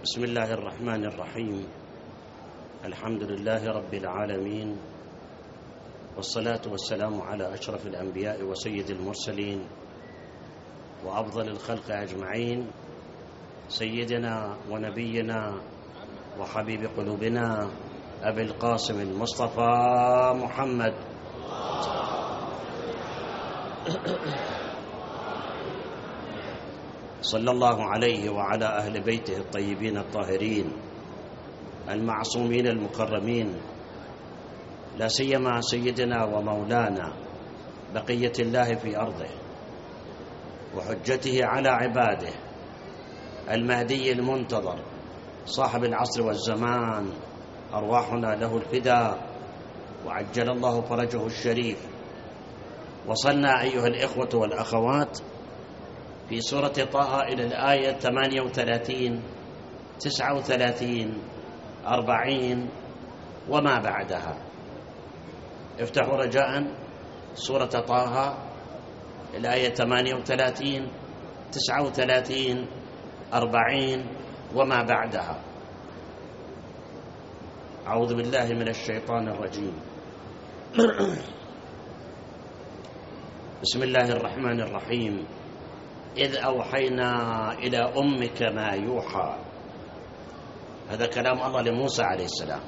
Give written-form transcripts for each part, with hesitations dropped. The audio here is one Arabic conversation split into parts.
بسم الله الرحمن الرحيم. الحمد لله رب العالمين، والصلاة والسلام على أشرف الأنبياء وسيد المرسلين وأفضل الخلق أجمعين، سيدنا ونبينا وحبيب قلوبنا أبي القاسم المصطفى محمد صلى الله عليه وعلى أهل بيته الطيبين الطاهرين المعصومين المكرمين، لا سيما سيدنا ومولانا بقية الله في أرضه وحجته على عباده المهدي المنتظر صاحب العصر والزمان، أرواحنا له الفداء وعجل الله فرجه الشريف. وصلنا أيها الإخوة والأخوات في سورة طه إلى الآية 38 39 40 وما بعدها. افتحوا رجاء سورة طه الآية 38 39 40 وما بعدها. أعوذ بالله من الشيطان الرجيم. بسم الله الرحمن الرحيم. إذ أوحينا إلى أمك ما يوحى. هذا كلام الله لموسى عليه السلام.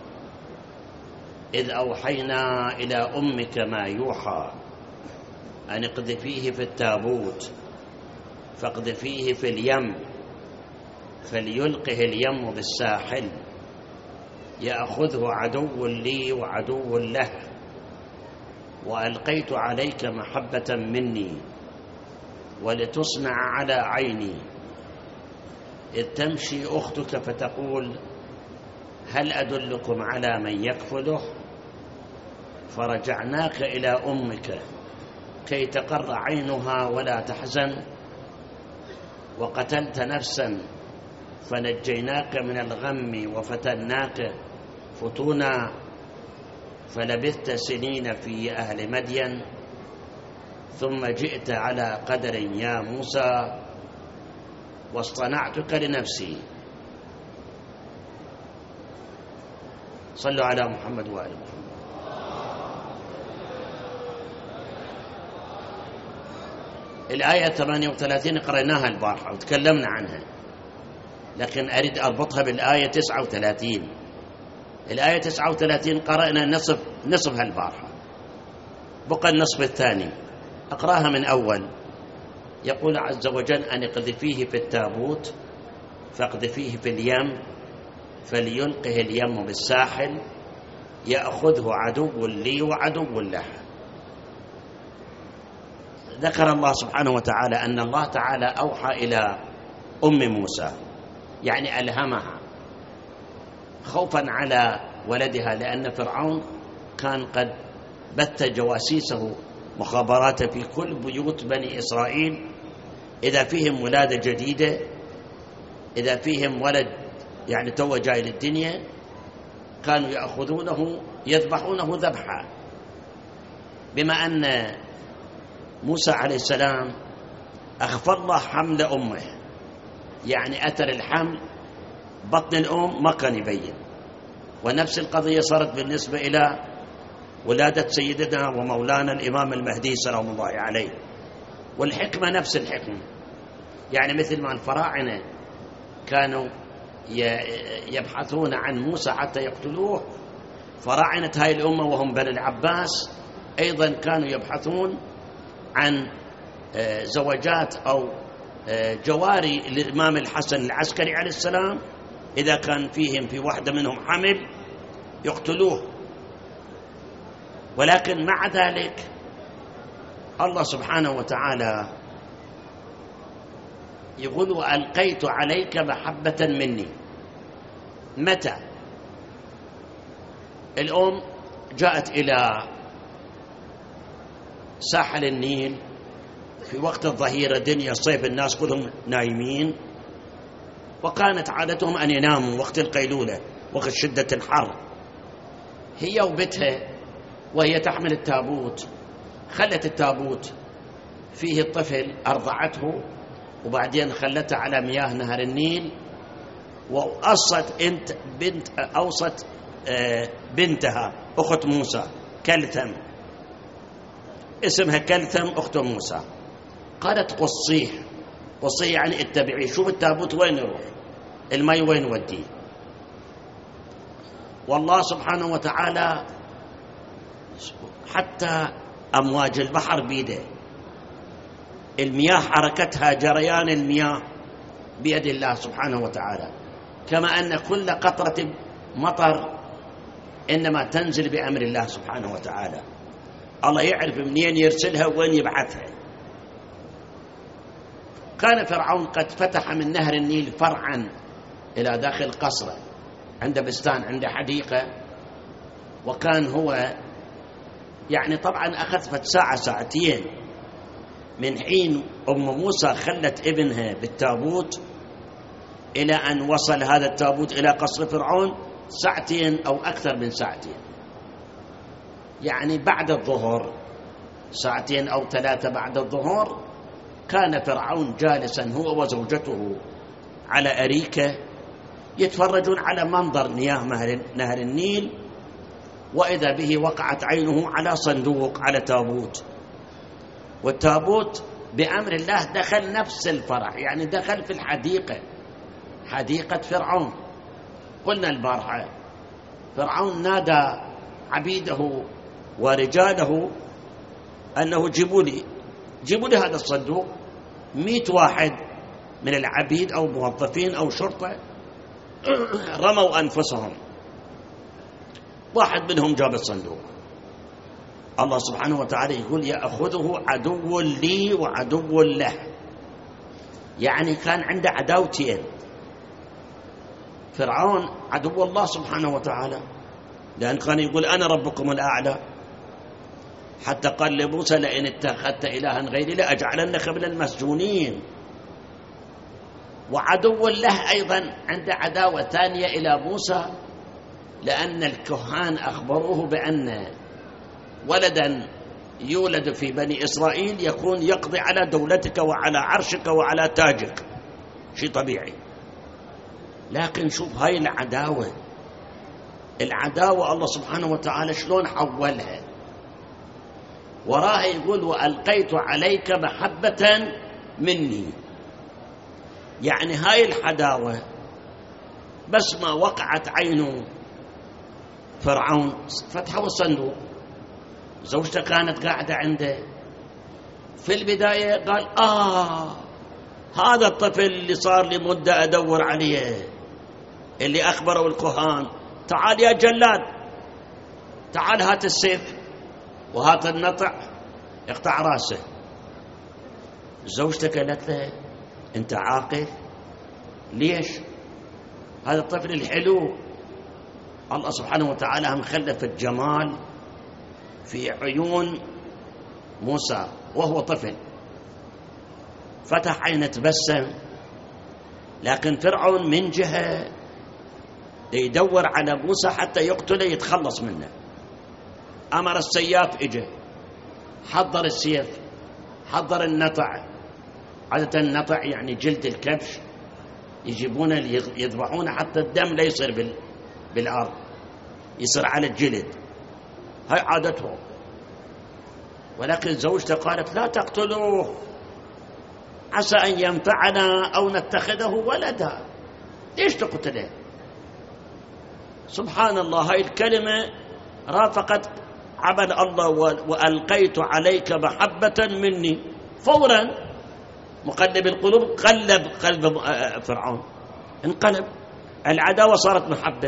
إذ أوحينا إلى أمك ما يوحى أن اقذفيه في التابوت فاقذفيه في اليم فليلقه اليم بالساحل يأخذه عدو لي وعدو له وألقيت عليك محبة مني ولتصنع على عيني إذ تمشي أختك فتقول هل أدلكم على من يكفله فرجعناك إلى أمك كي تقر عينها ولا تحزن وقتلت نفسا فنجيناك من الغم وفتناك فتونا فلبثت سنين في أهل مدين ثم جئت على قدر يا موسى واصطنعتك لنفسي. صلوا على محمد وآل محمد. الآية 38 قرأناها البارحة وتكلمنا عنها، لكن أريد أربطها بالآية 39. الآية 39 قرأنا نصفها البارحة، بقى النصف الثاني. أقرأها من أول. يقول عز وجل أن اقذفيه في التابوت فاقذفيه في اليم فليلقه اليم بالساحل يأخذه عدو لي وعدو له. ذكر الله سبحانه وتعالى أن الله تعالى أوحى إلى أم موسى، يعني ألهمها خوفا على ولدها، لأن فرعون كان قد بث جواسيسه مخابرات في كل بيوت بني إسرائيل، إذا فيهم ولادة جديدة، إذا فيهم ولد يعني تو جاي للدنيا، كانوا يأخذونه يذبحونه ذبحا. بما أن موسى عليه السلام أخفى الله حمل أمه، يعني أثر الحمل بطن الأم ما كان يبين. ونفس القضية صارت بالنسبة إلى ولادة سيدنا ومولانا الإمام المهدي سلام الله عليه. والحكمة نفس الحكمة، يعني مثل ما الفراعنة كانوا يبحثون عن موسى حتى يقتلوه، فراعنة هاي الأمة وهم بني العباس أيضا كانوا يبحثون عن زوجات أو جواري للإمام الحسن العسكري عليه السلام، إذا كان فيهم في واحدة منهم حمل يقتلوه. ولكن مع ذلك الله سبحانه وتعالى يقول وألقيت عليك محبة مني. متى؟ الأم جاءت إلى ساحل النيل في وقت الظهيرة، دنيا الصيف الناس كلهم نايمين، وكانت عادتهم أن يناموا وقت القيلولة وقت شدة الحر. هي وبتها وهي تحمل التابوت، خلت التابوت فيه الطفل، أرضعته وبعدين خلته على مياه نهر النيل أوصت بنتها أخت موسى كلثم، اسمها كلثم أخت موسى، قالت قصيه يعني اتبعيه، شوف التابوت وين يروح، الماء وين وديه. والله سبحانه وتعالى حتى أمواج البحر بيده، المياه حركتها جريان المياه بيد الله سبحانه وتعالى، كما أن كل قطرة مطر إنما تنزل بأمر الله سبحانه وتعالى، الله يعرف منين يرسلها وين يبعثها. كان فرعون قد فتح من نهر النيل فرعا إلى داخل قصره، عنده بستان، عنده حديقة، وكان هو يعني طبعا أخذ ساعة ساعتين من حين أم موسى خلت ابنها بالتابوت إلى أن وصل هذا التابوت إلى قصر فرعون، ساعتين أو أكثر من ساعتين، يعني بعد الظهر، ساعتين أو 3 بعد الظهر، كان فرعون جالسا هو وزوجته على أريكة يتفرجون على منظر مياه نهر النيل، وإذا به وقعت عينه على صندوق، على تابوت، والتابوت بأمر الله دخل نفس الفرح، يعني دخل في الحديقة، حديقة فرعون. قلنا البارحة فرعون نادى عبيده ورجاله أنه جيبوا لي هذا الصندوق. 100 واحد من العبيد أو موظفين أو شرطة رموا أنفسهم، واحد منهم جاب الصندوق. الله سبحانه وتعالى يقول يأخذه عدو لي وعدو له، يعني كان عنده عداوتين، فرعون عدو الله سبحانه وتعالى، لأن كان يقول أنا ربكم الأعلى، حتى قال لموسى لئن اتخذت إلها غيري لأجعلنك من المسجونين. وعدو له أيضا عنده عداوة ثانية إلى موسى، لأن الكهان أخبروه بأن ولدا يولد في بني إسرائيل يكون يقضي على دولتك وعلى عرشك وعلى تاجك، شيء طبيعي. لكن شوف هاي العداوة الله سبحانه وتعالى شلون حولها. وراه يقول وألقيت عليك محبة مني، يعني هاي العداوة بس ما وقعت عينه فرعون فتحوا الصندوق، زوجته كانت قاعدة عنده، في البداية قال هذا الطفل اللي صار لي مدة أدور عليه، اللي أخبروا الكهان، تعال يا جلاد، تعال هات السيف وهات النطع اقطع راسه. زوجته قالت له أنت عاقل؟ ليش؟ هذا الطفل الحلو الله سبحانه وتعالى هم خلف الجمال في عيون موسى وهو طفل، فتح عينه تبسم. لكن فرعون من جهة يدور على موسى حتى يقتله يتخلص منه، أمر السياف إجا، حضر السيف، حضر النطع، عادة النطع يعني جلد الكبش، يجيبونه يذبحونه حتى الدم لا يصير بالأرض، يصير على الجلد، هاي عادتهم. ولكن زوجته قالت لا تقتلوه، عسى أن ينفعنا أو نتخذه ولدا، ليش تقتله؟ سبحان الله، هاي الكلمة رافقت عمل الله وألقيت عليك محبة مني، فورا مقلب القلوب قلب قلب فرعون، انقلب، العداوة صارت محبة.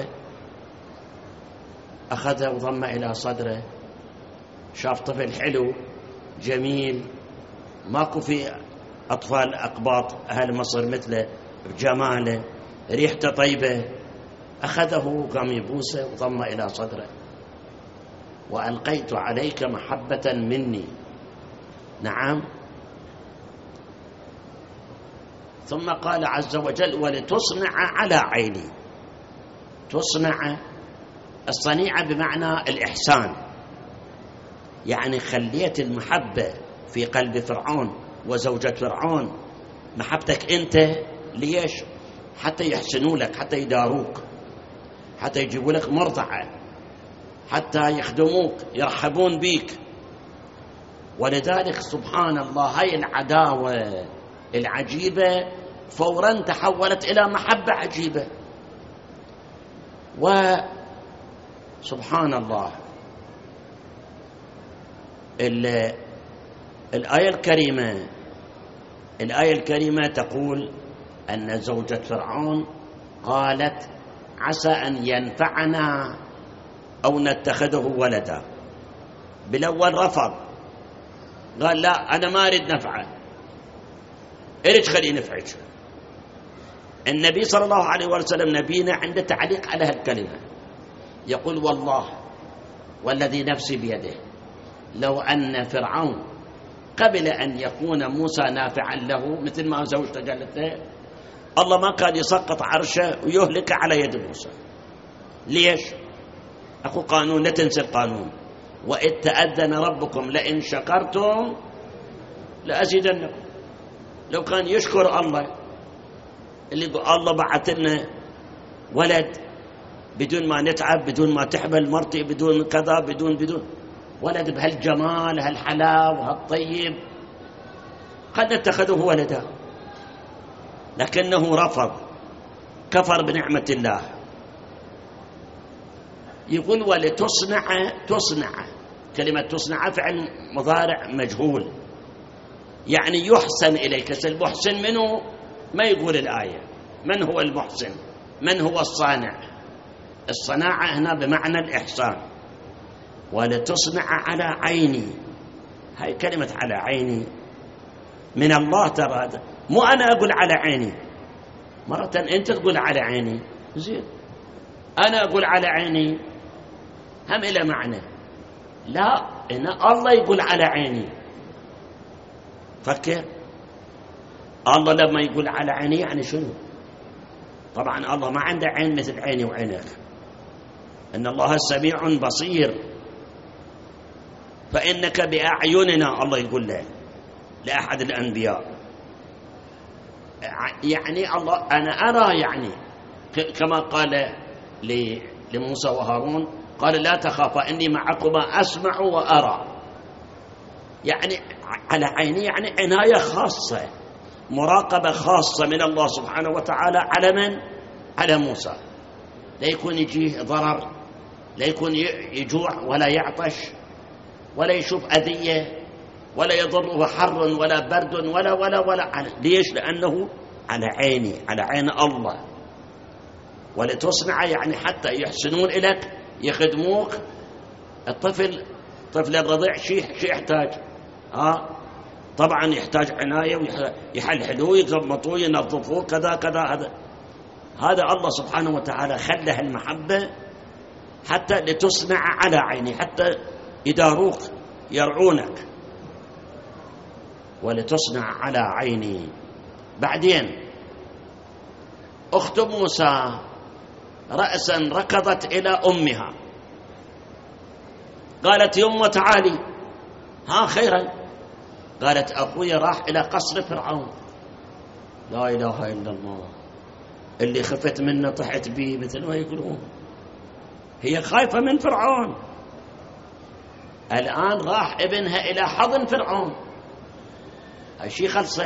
أخذه وضم إلى صدره، شاف طفل حلو جميل، ماكو في أطفال أقباط أهل مصر مثله بجماله، ريحته طيبة، أخذه وقام يبوسه وضم إلى صدره. وألقيت عليك محبة مني، نعم. ثم قال عز وجل ولتصنع على عيني. تصنع، الصنيعة بمعنى الإحسان، يعني خليت المحبة في قلب فرعون وزوجة فرعون، محبتك أنت، ليش؟ حتى يحسنوا لك، حتى يداروك، حتى يجيبوا لك مرضعة، حتى يخدموك، يرحبون بيك. ولذلك سبحان الله هاي العداوة العجيبة فورا تحولت إلى محبة عجيبة. وسبحان الله الآية الكريمة تقول أن زوجة فرعون قالت عسى أن ينفعنا أو نتخذه ولدا. بالأول رفض، قال لا أنا ما أريد نفعه، إيش خلي نفعك. النبي صلى الله عليه وسلم نبينا عنده تعليق على هالكلمة، يقول والله والذي نفسي بيده لو أن فرعون قبل أن يكون موسى نافعا له مثل ما زوجته قالت له، الله ما كان يسقط عرشه ويهلك على يد موسى. ليش؟ أخو قانون، لا تنسى القانون، وإذ تأذن ربكم لئن شكرتم لأزيدنكم. لو كان يشكر الله اللي الله بعث لنا ولد بدون ما نتعب، بدون ما تحمل مرتي، بدون كذا، بدون ولد بهالجمال هالحلاوة هالطيب، قد اتخذه ولدا، لكنه رفض، كفر بنعمة الله. يقول تصنع، كلمة تصنع فعل مضارع مجهول، يعني يحسن إليك. المحسن منه ما يقول الآية، من هو المحسن؟ من هو الصانع؟ الصناعة هنا بمعنى الإحسان. ولتصنع على عيني، هاي كلمة على عيني من الله، ترى مو أنا أقول على عيني، مرة أنت تقول على عيني زين، أنا أقول على عيني هم إلى معنى، لا إن الله يقول على عيني. فكر، الله لما يقول على عيني يعني شنو؟ طبعا الله ما عنده عين مثل عيني وعينك، إن الله سميع بصير، فإنك بأعيننا الله يقول له لأحد الأنبياء. يعني الله أنا أرى، يعني كما قال لموسى وهارون، قال لا تخافا إني معكما أسمع وأرى. يعني على عيني يعني عناية خاصة، مراقبة خاصة من الله سبحانه وتعالى على من؟ على موسى، لا يكون يجيه ضرر، لا يكون يجوع ولا يعطش ولا يشوف أذية ولا يضره حر ولا برد ولا. ليش؟ لأنه على عيني، على عين الله. ولتصنع يعني حتى يحسنون إليك، يخدموك. الطفل الرضيع شيء يحتاج، طبعا يحتاج عناية، ويحلحلوه، يضبطوه، ينظفوه، كذا. هذا الله سبحانه وتعالى خلى المحبة حتى لتصنع على عيني، حتى يداروك، يرعونك. ولتصنع على عيني. بعدين أخت موسى رأسا ركضت إلى أمها، قالت يمه تعالي، خيرا. قالت أخوي راح إلى قصر فرعون. لا إله إلا الله، اللي خفت منه طحت به مثل ما يقولون. هي خايفة من فرعون، الآن راح ابنها إلى حضن فرعون. هالشي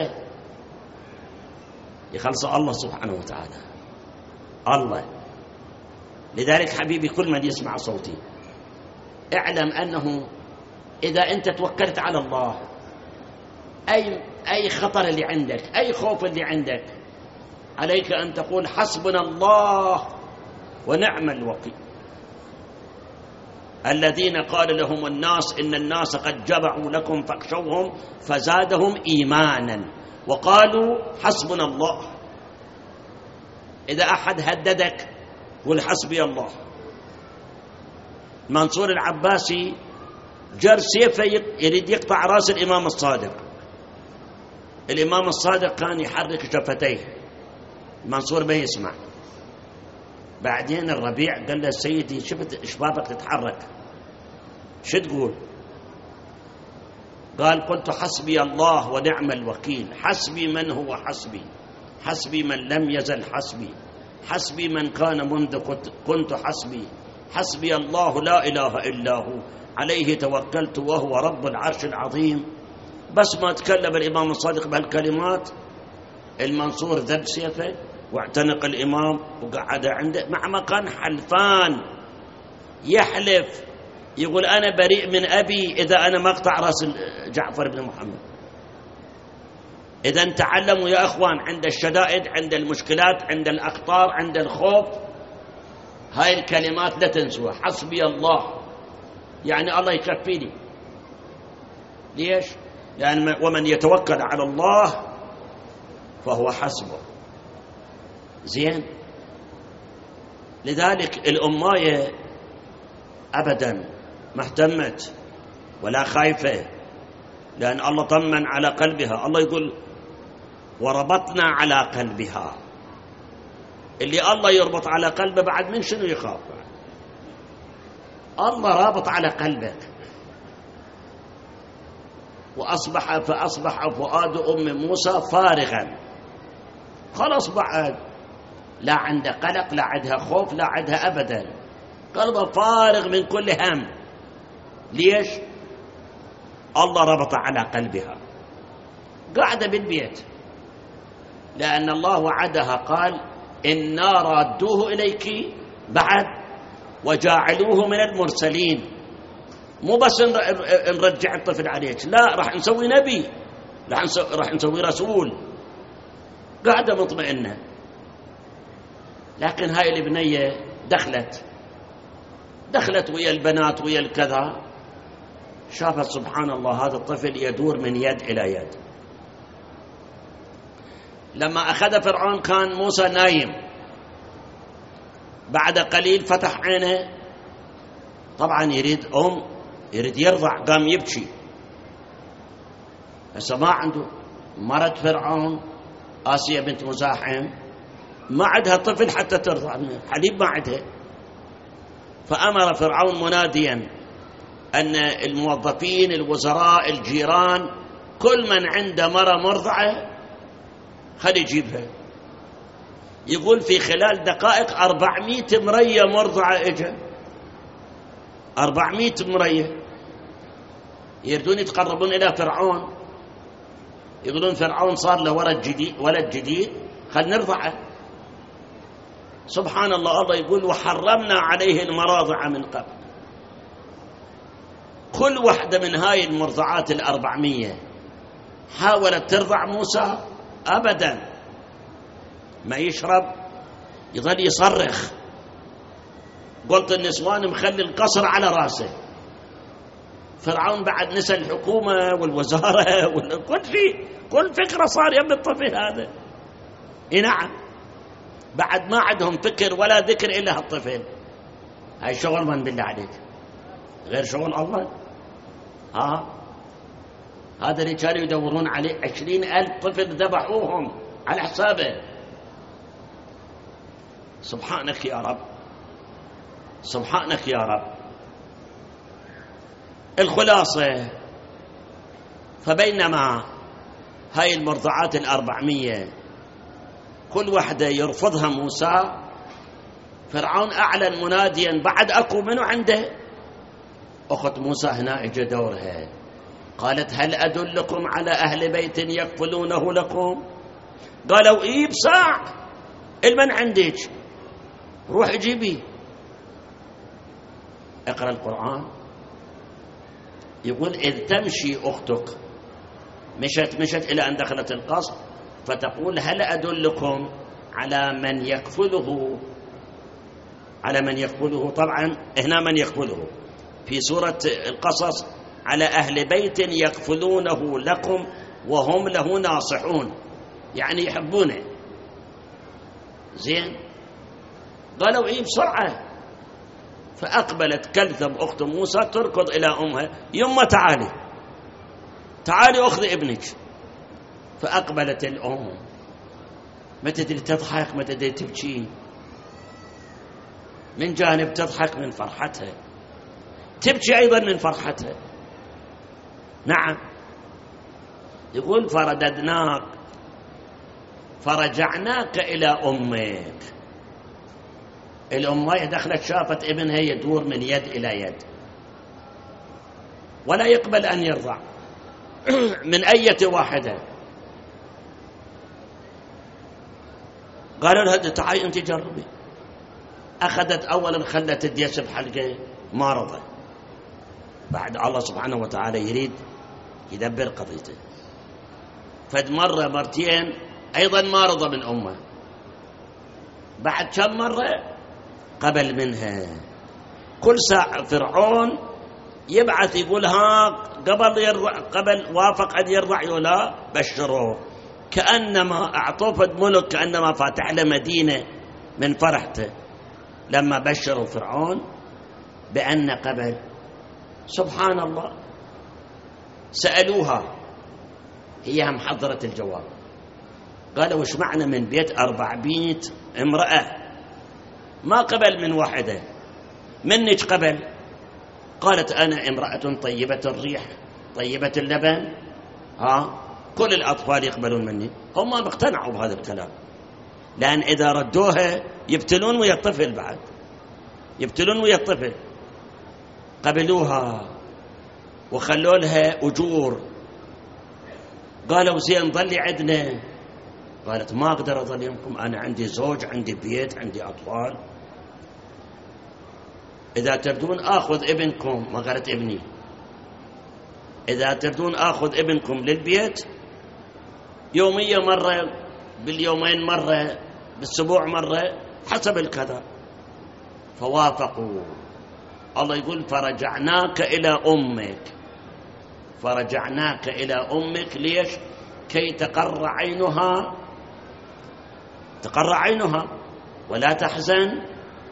يخلص الله سبحانه وتعالى، الله. لذلك حبيبي كل من يسمع صوتي اعلم أنه إذا أنت توكلت على الله، أي خطر اللي عندك، أي خوف اللي عندك، عليك أن تقول حسبنا الله ونعم الوكيل. الذين قال لهم الناس إن الناس قد جمعوا لكم فاخشوهم فزادهم إيمانا وقالوا حسبنا الله. إذا أحد هددك قل حسبي الله. منصور العباسي جر سيفه يريد يقطع رأس الإمام الصادق. الإمام الصادق كان يحرك شفتيه، منصور ما يسمع. بعدين الربيع قال له سيدي شفت شبابك تتحرك، شو تقول؟ قال قلت حسبي الله ونعم الوكيل. حسبي من هو حسبي؟ حسبي من لم يزل حسبي، حسبي من كان منذ كنت حسبي، حسبي الله لا إله إلا هو عليه توكلت وهو رب العرش العظيم. بس ما تكلم الإمام الصادق بهالكلمات المنصور ذب سيفه واعتنق الإمام وقعد عنده، مع ما كان حلفان يحلف يقول أنا بريء من أبي إذا أنا ما أقطع رأس جعفر بن محمد. إذا تعلموا يا أخوان عند الشدائد، عند المشكلات، عند الأخطار، عند الخوف، هاي الكلمات لا تنسوها. حسبي الله يعني الله يكفيني. ليش؟ لأن ومن يتوكل على الله فهو حسبه. زين؟ لذلك الأماية أبدا ما اهتمت ولا خايفة، لأن الله طمن على قلبها. الله يقول وربطنا على قلبها. اللي الله يربط على قلبه بعد من شنو يخاف؟ الله رابط على قلبك. فأصبح فؤاد أم موسى فارغا، خلاص بعد لا عنده قلق، لا عندها خوف، لا عندها أبدا، قلبه فارغ من كل هم. ليش؟ الله ربط على قلبها، قاعدة بالبيت، لأن الله وعدها قال إنا رادوه إليك بعد وجاعلوه من المرسلين. مو بس نرجع الطفل عليك، لا، راح نسوي نبي، راح نسوي رسول. قاعدة مطمئنة. لكن هاي البنية دخلت ويا البنات ويا الكذا، شافت سبحان الله هذا الطفل يدور من يد إلى يد. لما أخذ فرعون كان موسى نايم، بعد قليل فتح عينه، طبعا يريد يرضع، قام يبكي. هسه ما عنده مرت فرعون آسيا بنت مزاحم، ما عندها طفل حتى ترضع منه، حليب ما عندها. فأمر فرعون مناديا أن الموظفين، الوزراء، الجيران، كل من عنده مرة مرضعة خلي يجيبها. يقول في خلال دقائق 400 مرية مرضعة اجا، 400 مرية يردون يتقربون إلى فرعون، يقولون فرعون صار له ولد جديد خل نرضعه. سبحان الله، الله يقول وحرمنا عليه المراضع من قبل. كل واحدة من هاي المرضعات 400 حاولت ترضع موسى، أبدا ما يشرب، يظل يصرخ. قلت النسوان مخلي القصر على راسه. فرعون بعد نسى الحكومة والوزارة وكل شيء، كل فكرة صار يم الطفل هذا. نعم، بعد ما عندهم فكر ولا ذكر إلا هالطفل. هاي شغل من بالله عليك غير شغل الله؟ هذا اللي كانوا يدورون عليه 20,000 طفل ذبحوهم على حسابه. سبحانك يا رب، سبحانك يا رب. الخلاصة، فبينما هاي المرضعات 400 كل واحدة يرفضها موسى، فرعون أعلن مناديا بعد أكو منو عنده. أخت موسى هنا اجى دورها، قالت هل أدلكم على أهل بيت يكفلونه لكم؟ قالوا إيه بساع، المن عندك، روح جيبي. اقرأ القرآن، يقول إذ تمشي أختك، مشت إلى أن دخلت القصر، فتقول هل أدلكم على من يكفله، على من يكفله. طبعا هنا من يكفله في سورة القصص على أهل بيت يكفلونه لكم وهم له ناصحون، يعني يحبونه. زين، قالوا إيه بسرعة. فأقبلت كلثم أخت موسى تركض إلى أمها، يما تعالي أخذ ابنك. فأقبلت الأم، ما تدري تضحك ما تدري تبكي، من جانب تضحك من فرحتها، تبكي أيضا من فرحتها. نعم، يقول فرددناك فرجعناك إلى أمك. الأمية دخلت شافت ابنها يدور من يد إلى يد ولا يقبل أن يرضع من أية واحدة. قالوا لها تعالي أنت جربي. أخذت أولا خلت الديس بحلقه ما رضى. بعد الله سبحانه وتعالى يريد يدبر قضيته، فد مرة مرتين أيضا ما رضى من أمه. بعد كم مرة قبل منها. كل ساعة فرعون يبعث يقول ها قبل وافق أن يرضع ولا بشروه، كأنما أعطوه فد ملك، كأنما فاتح له مدينة من فرحته لما بشروا فرعون بأن قبل. سبحان الله. سألوها هي محضرة الجواب، قالوا وش معنى من بيت 400 امرأة ما قبل من واحدة، منك قبل؟ قالت أنا امرأة طيبة الريح طيبة اللبن، كل الأطفال يقبلون مني. هم ما اقتنعوا بهذا الكلام، لأن إذا ردوها يبتلون ويا الطفل، بعد يبتلون ويا الطفل. قبلوها وخلوا لها أجور. قالوا زين ظلي عندنا. قالت ما أقدر أظل يمكم، أنا عندي زوج، عندي بيت، عندي أطفال. إذا تردون آخذ ابنكم، ما قالت ابني، إذا تردون آخذ ابنكم للبيت يومية مرة، باليومين مرة، بالأسبوع مرة، حسب الكذا. فوافقوا. الله يقول فرجعناك إلى أمك. فرجعناك إلى أمك ليش؟ كي تقر عينها ولا تحزن.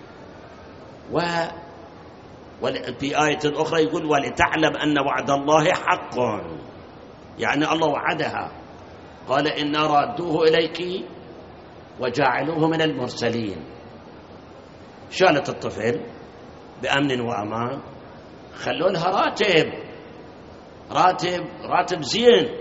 وفي آية أخرى يقول ولتعلم أن وعد الله حق، يعني الله وعدها. قال إنا رادوه إليك وجعلوه من المرسلين. شالت الطفل بأمن وأمان، خلوا لها راتب زين.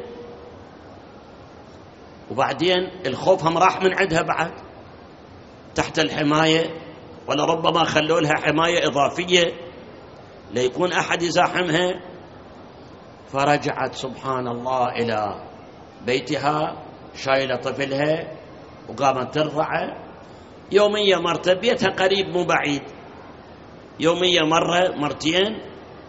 وبعدين الخوف هم راح من عندها بعد تحت الحماية، ولربما خلوا لها حماية إضافية ليكون أحد يزاحمها. فرجعت سبحان الله إلى بيتها شايلة طفلها وقامت ترضعه. يومية مرة، بيتها قريب مو بعيد، يومية مرة مرتين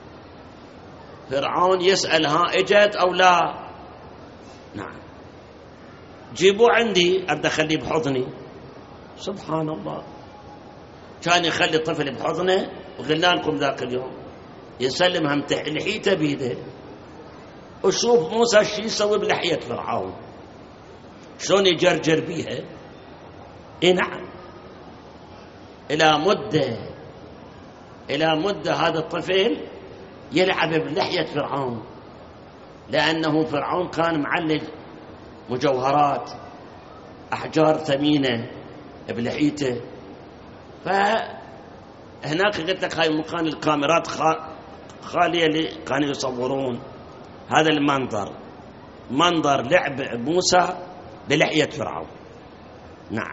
فرعون يسأل ها اجت أو لا؟ نعم. جيبوه عندي أبدأ أخليه بحضني. سبحان الله. كان يخلي الطفل بحضنه، وقلنا لكم ذاك اليوم يسلمها لحيته بيده. وشوف موسى شو يسوي بلحية فرعون، شلون يجرجر بيها. نعم. إلى مدة هذا الطفل يلعب بلحية فرعون، لأنه فرعون كان معلق مجوهرات أحجار ثمينة بلحيته. فهناك قلت لك هاي مكان الكاميرات خالية اللي كانوا يصورون هذا المنظر، منظر لعب موسى بلحية فرعون. نعم.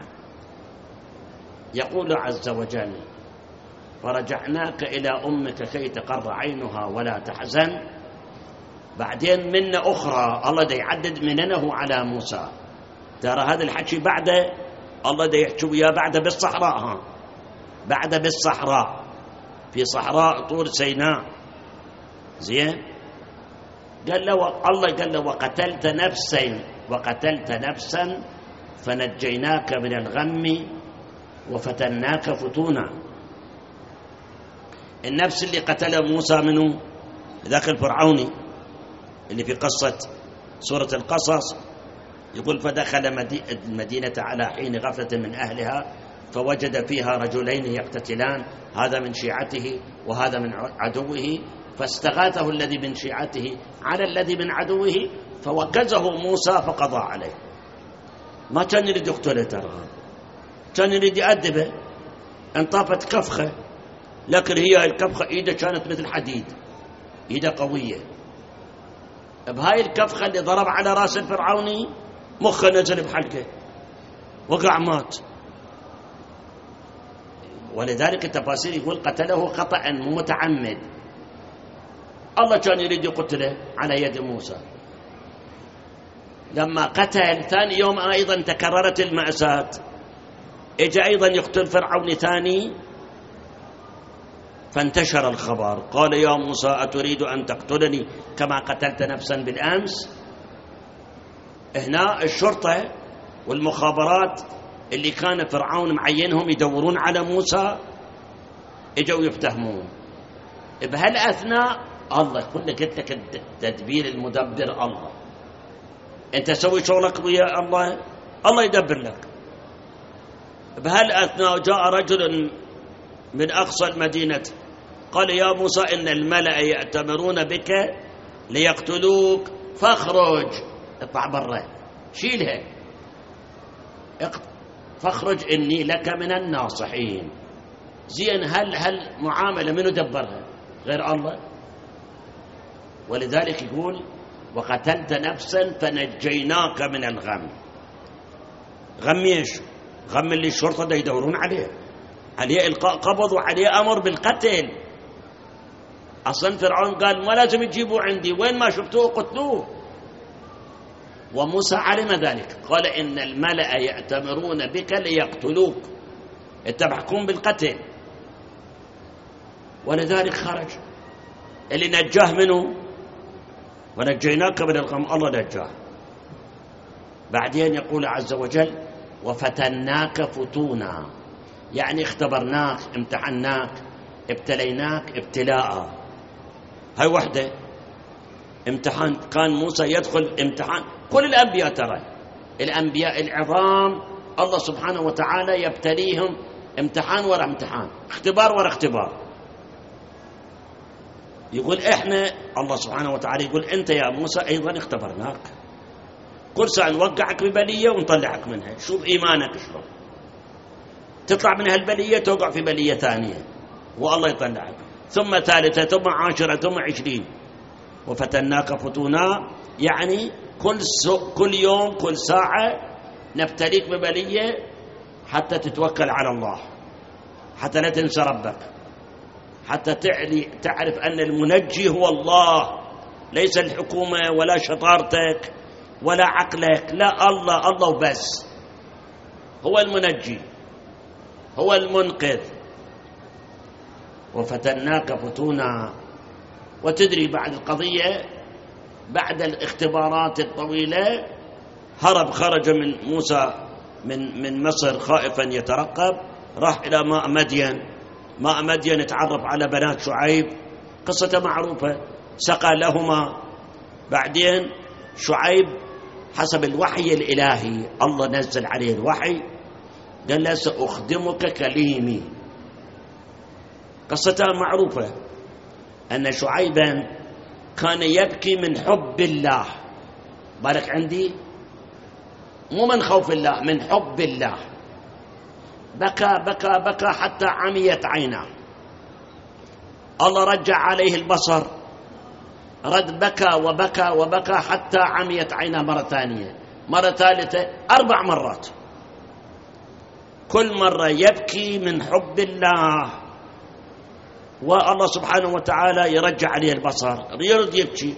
يقول عز وجل فرجعناك إلى أمك كي تقر عينها ولا تحزن. بعدين منة أخرى الله دا يعدد مننه على موسى. ترى هذا الحكي بعده الله دا يحكي وياه بعده بالصحراء، بعده بالصحراء، في صحراء طور سيناء. زين. الله قال له وقتلت نفسا فنجيناك من الغم وفتناك فتونا. النفس اللي قتل موسى منه ذاك الفرعوني اللي في قصة سورة القصص، يقول فدخل المدينة على حين غفلة من أهلها فوجد فيها رجلين يقتتلان، هذا من شيعته وهذا من عدوه، فاستغاثه الذي من شيعته على الذي من عدوه فوكزه موسى فقضى عليه. ما كان يريد يقتله، ترى كان يريد يأدبه. انطافت كفخة، لكن هي الكفخة ايده كانت مثل حديد، ايده قوية. بهاي الكفخة اللي ضرب على راس الفرعوني مخه نزل بحلقه، وقع مات. ولذلك التفاسير يقول قتله خطأ متعمد، الله كان يريد يقتله على يد موسى. لما قتل ثاني يوم أيضا تكررت المأساة، اجى أيضا يقتل فرعون ثاني، فانتشر الخبر، قال يا موسى أتريد أن تقتلني كما قتلت نفسا بالأمس؟ هنا الشرطة والمخابرات اللي كان فرعون معينهم يدورون على موسى اجوا يفتهمون. بهالأثناء الله كله، قلت لك التدبير المدبر الله، انت سوي شغلك ويا الله، الله يدبر لك. بهالأثناء جاء رجل من أقصى المدينة قال يا موسى إن الملأ يأتمرون بك ليقتلوك فاخرج، اطلع برا، شيلها، فاخرج إني لك من الناصحين. زين، هل معاملة منو دبرها غير الله؟ ولذلك يقول وقتلت نفسا فنجيناك من الغم. غم ايش؟ غم اللي الشرطة دا يدورون عليه إلقاء قبض وعليه أمر بالقتل. أصلا فرعون قال ما لازم تجيبوا عندي، وين ما شفتوه قتلوه. وموسى علم ذلك، قال إن الملأ يأتمرون بك ليقتلوك، انت محكوم بالقتل. ولذلك خرج. اللي نجاه منه ونجيناك من الغم، الله نجاه. بعدين يقول عز وجل وفتناك فتونا، يعني اختبرناك، امتحناك، ابتليناك ابتلاء. هاي وحده امتحان. كان موسى يدخل امتحان كل الأنبياء، ترى الأنبياء العظام الله سبحانه وتعالى يبتليهم امتحان وراء امتحان، اختبار وراء اختبار. يقول احنا الله سبحانه وتعالى يقول انت يا موسى ايضا اختبرناك، كل ساعة نوقعك ببلية ونطلعك منها، شوف ايمانك شلون، تطلع من هالبلية توقع في بلية ثانية والله يطلعك، ثم ثالثة ثم عاشرة ثم 20. وفتناك فتونا، يعني كل يوم كل ساعة نبتليك ببلية حتى تتوكل على الله، حتى لا تنسى ربك، حتى تعرف أن المنجي هو الله، ليس الحكومة ولا شطارتك ولا عقلك، لا، الله وبس، هو المنجي، هو المنقذ. وفتناك فتونا. وتدري بعد القضية، بعد الاختبارات الطويلة، خرج من موسى من مصر خائفا يترقب، راح إلى ماء مدين يتعرف على بنات شعيب، قصته معروفة، سقى لهما. بعدين شعيب حسب الوحي الإلهي، الله نزل عليه الوحي، قال له سأخدمك كليمي. قصتها معروفة أن شعيبا كان يبكي من حب الله، بالك عندي، مو من خوف الله، من حب الله. بكى بكى بكى حتى عميت عيناه، الله رجع عليه البصر، رد بكى وبكى وبكى حتى عميت عيناه مرة ثانية، مرة ثالثة، 4 مرات، كل مرة يبكي من حب الله، والله سبحانه وتعالى يرجع عليه البصر، يرد يبكي.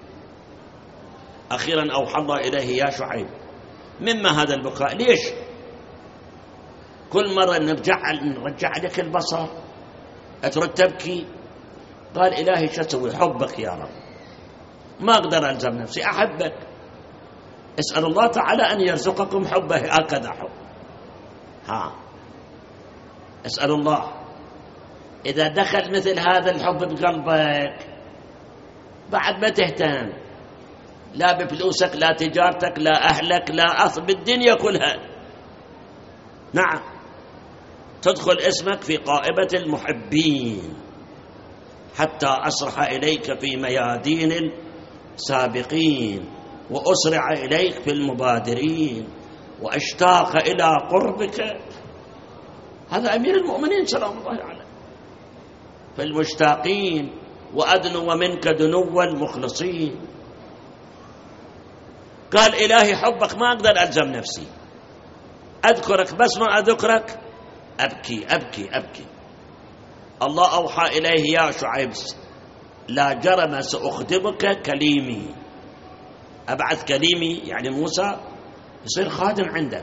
أخيرا أوحى الله إليه يا شعيب مما هذا البكاء، ليش كل مرة نرجع لك البصر أترد تبكي؟ قال إلهي شو أسوي، حبك يا رب، ما أقدر ألزم نفسي، أحبك، اسأل الله تعالى أن يرزقكم حبه، هكذا حب، اسأل الله إذا دخل مثل هذا الحب بقلبك بعد ما تهتم لا بفلوسك، لا تجارتك، لا أهلك، لا بالدنيا كلها، نعم، تدخل اسمك في قائمة المحبين، حتى أسرح إليك في ميادين السابقين، وأسرع إليك في المبادرين، وأشتاق إلى قربك. هذا أمير المؤمنين سلام الله عليه، في المشتاقين، وأدنو منك دنو المخلصين. قال إلهي حبك ما أقدر ألزم نفسي، أذكرك بس ما أذكرك أبكي أبكي أبكي. الله أوحى إليه يا شعيب لا جرم سأخدمك كليمي، أبعث كليمي يعني موسى يصير خادم عندك.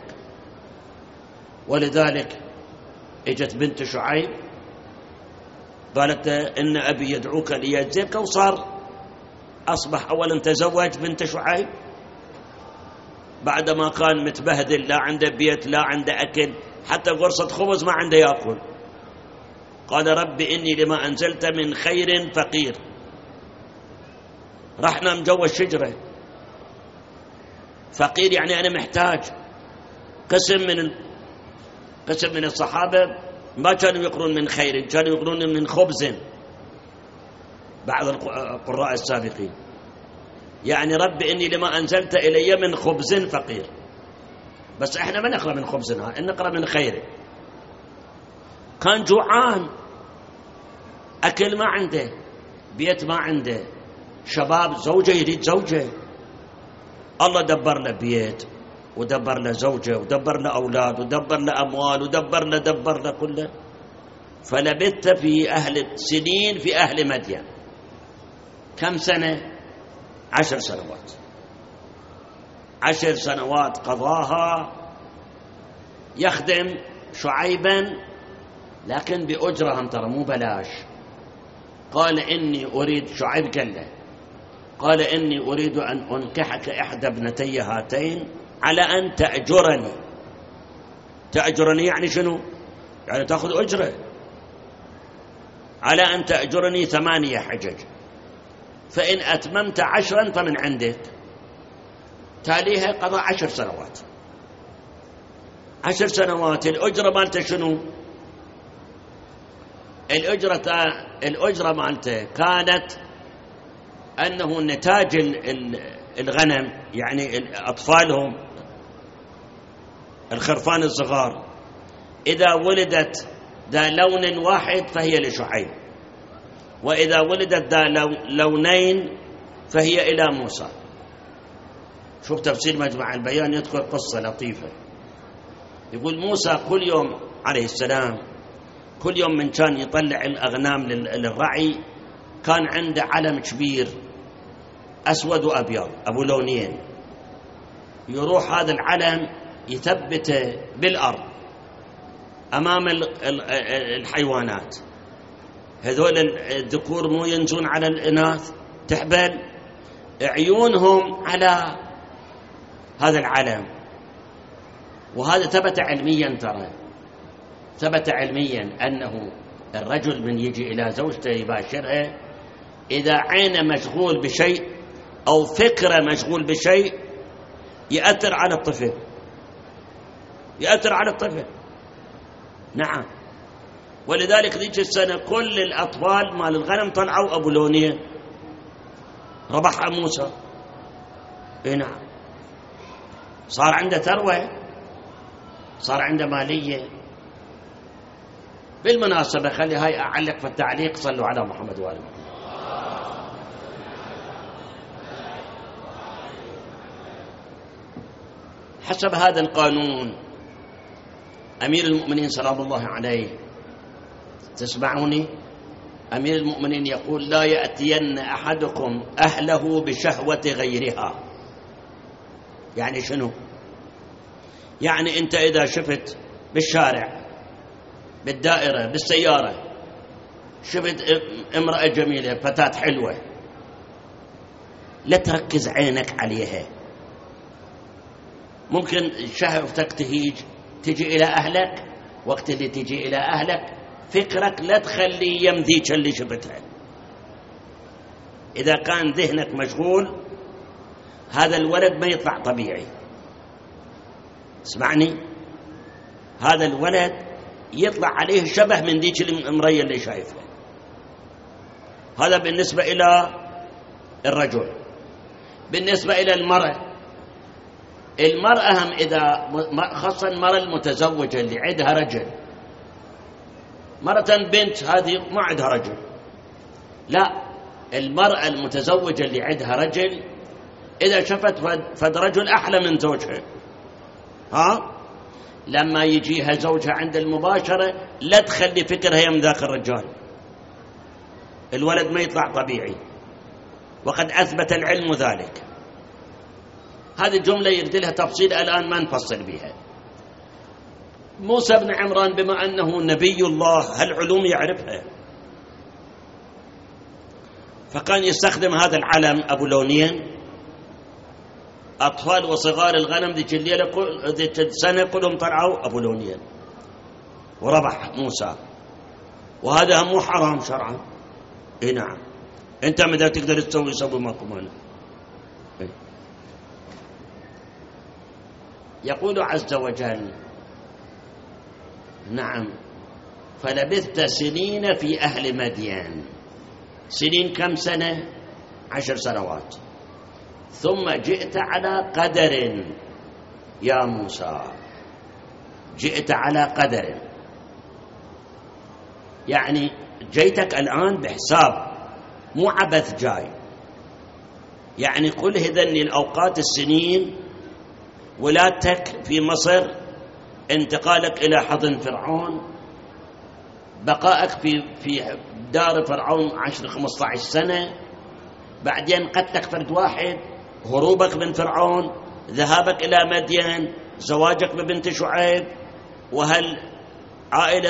ولذلك اجت بنت شعيب قالت إن أبي يدعوك ليجزيك، وصار أصبح أولا تزوج بنت شعيب بعدما كان متبهدل، لا عنده بيت لا عنده أكل، حتى قرصة خبز ما عنده يأكل. قال رب إني لما أنزلت من خير فقير. رحنا مجوز شجرة، فقير يعني أنا محتاج. قسم من الصحابة ما كانوا يقرون من خير، كانوا يقرون من خبز. بعض القراء السابقين يعني رب إني لما أنزلت إلي من خبز فقير، بس إحنا ما نقرأ من خبزنا، نقرأ من خير. كان جوعان، أكل ما عنده، بيت ما عنده، شباب زوجة يريد زوجة، الله دبر له بيت ودبر له زوجة ودبر له أولاد ودبر له أموال ودبر له كله. فلبثت في أهل سنين في أهل مدين. كم سنة؟ 10 سنوات. 10 سنوات قضاها يخدم شعيبا، لكن بأجرة هم ترى مو بلاش. قال إني أريد، شعيب قال إني أريد أن أنكحك إحدى ابنتي هاتين على أن تأجرني. تأجرني يعني شنو؟ يعني تأخذ أجرة. على أن تأجرني 8 حجج، فإن أتممت 10 فمن عندك. تاليها قضى 10 سنوات. 10 سنوات الأجرة مالته شنو؟ الأجرة مالته كانت أنه نتاج الغنم، يعني أطفالهم الخرفان الصغار إذا ولدت ذا لون واحد فهي لشعيب، وإذا ولدت ذا لونين فهي إلى موسى. شوف تفسير مجمع البيان يذكر قصة لطيفة. يقول موسى كل يوم عليه السلام كل يوم من كان يطلع الأغنام للرعي كان عنده علم كبير أسود وأبيض أبو لونين، يروح هذا العلم يثبته بالأرض أمام الحيوانات. هذول الذكور مو ينزون على الإناث تحبل، عيونهم على هذا العلم. وهذا ثبت علميا، ترى ثبت علميا أنه الرجل من يجي إلى زوجته يباشرها إذا عينه مشغول بشيء أو فكرة مشغول بشيء يأثر على الطفل، يأثر على الطفل. نعم. ولذلك ذيك السنة كل الأطفال مال الغنم طلعوا أبو لونية، ربحها موسى. نعم. صار عنده ثروة، صار عنده مالية. بالمناسبة خلي هاي أعلق في التعليق، صلوا على محمد وآل محمد. حسب هذا القانون أمير المؤمنين سلام الله عليه، تسمعوني؟ أمير المؤمنين يقول لا يأتين أحدكم أهله بشهوة غيرها. يعني شنو؟ يعني أنت إذا شفت بالشارع بالدائرة بالسيارة شفت امرأة جميلة فتاة حلوة، لا تركز عينك عليها. ممكن شهوتك تجي إلى أهلك، وقت اللي تجي إلى أهلك فكرك لا تخلي يمذيك اللي شفتها. إذا كان ذهنك مشغول هذا الولد ما يطلع طبيعي. اسمعني، هذا الولد يطلع عليه شبه من ذيك المرية اللي شايفها. هذا بالنسبة إلى الرجل. بالنسبة إلى المرأة هم إذا خاصة المرأة المتزوجة اللي عندها رجل، مرة بنت هذه ما عندها رجل، لا، المرأة المتزوجة اللي عندها رجل إذا شفت فد رجل أحلى من زوجها لما يجيها زوجها عند المباشرة لا تخلي فكرها يم ذاك الرجال، الولد ما يطلع طبيعي، وقد أثبت العلم ذلك. هذه الجملة يرد لها تفصيل الآن ما نفصل بها. موسى بن عمران بما أنه نبي الله هالعلوم يعرفها، فكان يستخدم هذا العلم أبو لونين. أطفال وصغار الغنم ذيك الليلة ذيك السنة كلهم طلعوا أبو لونين، وربح موسى، وهذا مو حرام شرعا. إيه نعم، أنت ماذا تقدر تسوي سوي ماكم أنا. يقول عز وجل: نعم فلبثت سنين في أهل مدين. سنين كم سنة؟ 10 سنوات. ثم جئت على قدر يا موسى، جئت على قدر يعني جيتك الآن بحساب، مو عبث جاي. يعني كل هذني الأوقات السنين، ولادتك في مصر، انتقالك إلى حضن فرعون، بقائك في دار فرعون 10-15 سنة، بعدين قتلك فرد واحد، هروبك من فرعون، ذهابك إلى مدين، زواجك ببنت شعيب، وهل عائلة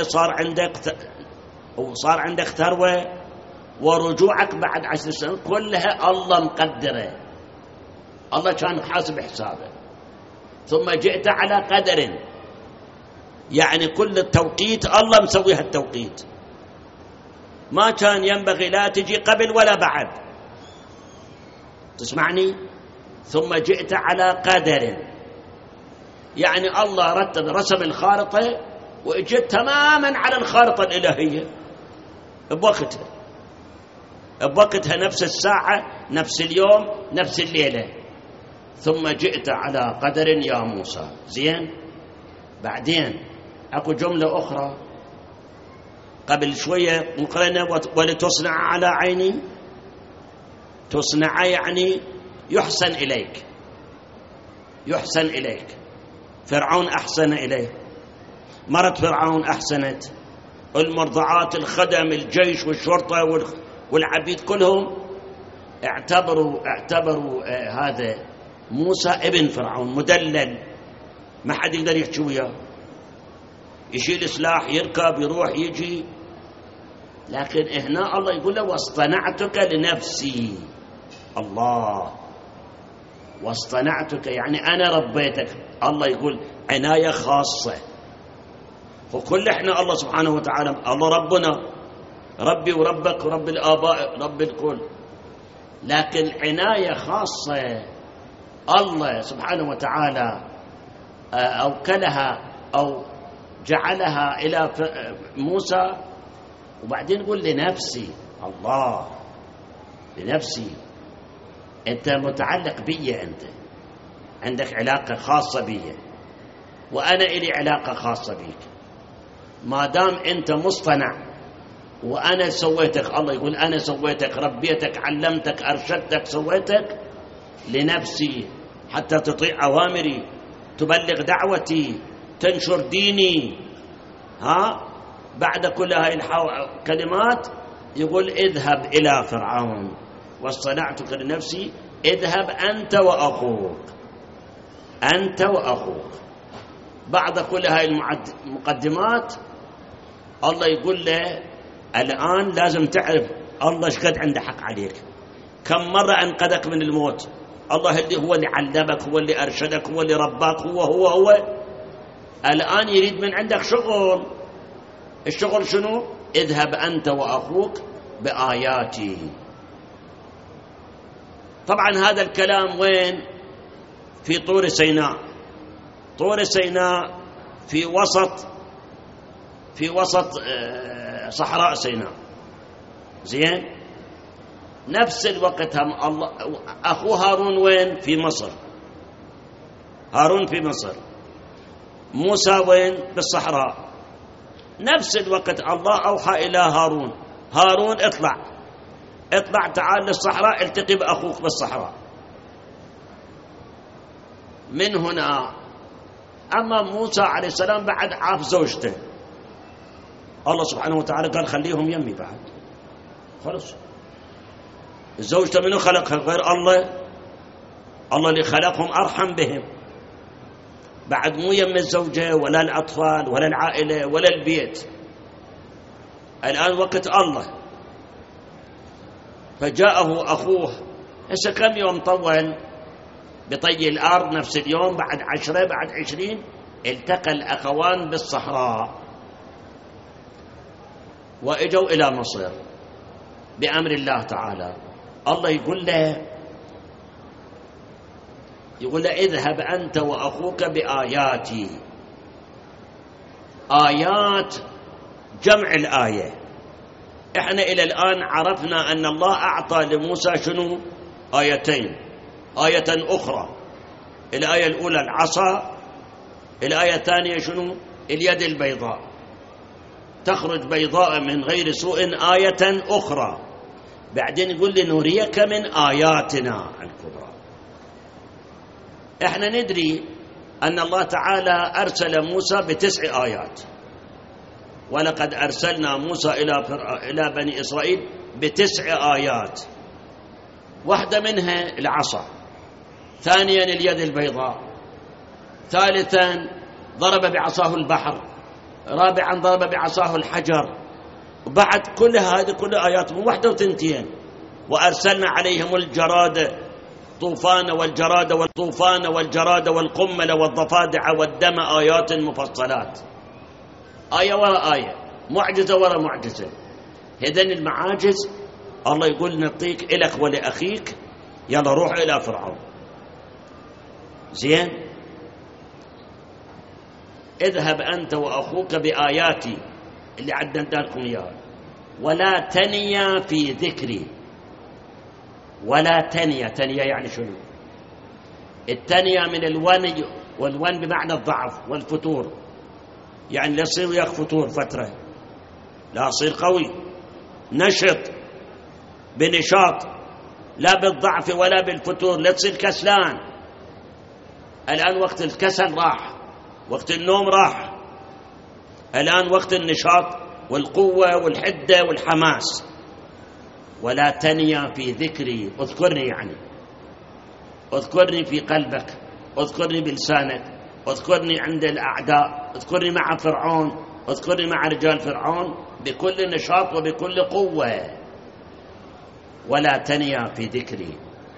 صار عندك ثروة، ورجوعك بعد 10 سنين، كلها الله مقدره، الله كان حاسب حسابه. ثم جئت على قدر، يعني كل التوقيت الله مسويها التوقيت، ما كان ينبغي لا تجي قبل ولا بعد. تسمعني؟ ثم جئت على قدر، يعني الله رسم الخارطة وإجت تماما على الخارطة الإلهية بوقتها نفس الساعة، نفس اليوم، نفس الليلة. ثم جئت على قدر يا موسى. زين، بعدين أكو جملة أخرى قبل شوية مقرنة: ولتصنع على عيني. تصنع يعني يحسن إليك، يحسن إليك. فرعون أحسن إليه، مرت فرعون أحسنت، المرضعات، الخدم، الجيش والشرطة والعبيد كلهم اعتبروا هذا موسى ابن فرعون، مدلل، ما حد يقدر يحكي وياه، يشيل سلاح، يركب، يروح يجي. لكن هنا الله يقول له: واصطنعتك لنفسي. الله، واصطنعتك يعني أنا ربيتك. الله يقول عناية خاصة، وكل إحنا الله سبحانه وتعالى، الله ربنا، ربي وربك ورب الآباء، رب الكل، لكن عناية خاصة الله سبحانه وتعالى أوكلها أو جعلها إلى موسى. وبعدين يقول لنفسي. الله، لنفسي، أنت متعلق بي، أنت عندك علاقة خاصة بي، وأنا إلي علاقة خاصة بيك. ما دام أنت مصطنع وأنا سويتك، الله يقول أنا سويتك، ربيتك، علمتك، أرشدتك، سويتك لنفسي حتى تطيع أوامري، تبلغ دعوتي، تنشر ديني. بعد كل هاي الكلمات يقول: اذهب إلى فرعون واصطنعتك لنفسي، اذهب أنت وأخوك، أنت وأخوك. بعد كل هاي المقدمات الله يقول له: الآن لازم تعرف الله شقد عنده حق عليك، كم مرة أنقذك من الموت. الله اللي هو اللي علمك، هو اللي أرشدك، هو اللي رباك، هو الآن يريد من عندك شغل. الشغل شنو؟ اذهب أنت وأخوك بآياتي. طبعا هذا الكلام وين؟ في طور سيناء. طور سيناء في وسط صحراء سيناء. زين، نفس الوقت هم الله أخو هارون وين؟ في مصر. هارون في مصر، موسى وين؟ بالصحراء. نفس الوقت الله أوحى إلى هارون اطلع تعال للصحراء، التقي بأخوك بالصحراء. من هنا أما موسى عليه السلام بعد عاف زوجته، الله سبحانه وتعالى قال خليهم يمي بعد، خلص. زوجته منو خلقها غير الله؟ الله اللي خلقهم أرحم بهم، بعد مو يم الزوجة ولا الأطفال ولا العائلة ولا البيت، الآن وقت الله. فجاءه أخوه، هسه كم يوم طول بطي الأرض؟ نفس اليوم، بعد 10 بعد 20 التقى الأخوان بالصحراء وإجوا إلى مصر بأمر الله تعالى. الله يقول له اذهب أنت وأخوك بآياتي. آيات جمع الآية. احنا إلى الآن عرفنا أن الله أعطى لموسى شنو؟ آيتين. آية أخرى، الآية الأولى العصا، الآية الثانية شنو؟ اليد البيضاء، تخرج بيضاء من غير سوء. آية أخرى بعدين يقول لنريك من آياتنا الكبرى. احنا ندري أن الله تعالى أرسل موسى ب9 آيات، ولقد أرسلنا موسى إلى بني إسرائيل ب9 آيات. واحدة منها العصا، ثانيا اليد البيضاء، ثالثا ضرب بعصاه البحر، رابعا ضرب بعصاه الحجر. وبعد كل هذه كل آيات مو واحدة وثنتين. وأرسلنا عليهم الجراد طوفان والجراد والطوفان والجراد والقمل والضفادع والدم آيات مفصلات. آية وراء آية، معجزة وراء معجزة. هذين المعاجز الله يقول نعطيك إلك ولأخيك، يلا روح إلى فرعون. زين، اذهب أنت وأخوك بآياتي اللي عدنت لكم إياها، ولا تنيا في ذكري. ولا تنيا، تنيا يعني شنو؟ التنيا من الون، والون بمعنى الضعف والفتور، يعني لا يصير وياك فتور فترة، لا يصير قوي نشط بنشاط، لا بالضعف ولا بالفتور، لا تصير كسلان. الآن وقت الكسل راح، وقت النوم راح، الآن وقت النشاط والقوة والحدة والحماس. ولا تنيا في ذكري، اذكرني يعني، اذكرني في قلبك، اذكرني بلسانك، اذكرني عند الأعداء، اذكرني مع فرعون، اذكرني مع رجال فرعون بكل نشاط وبكل قوة. ولا تنيا في ذكري.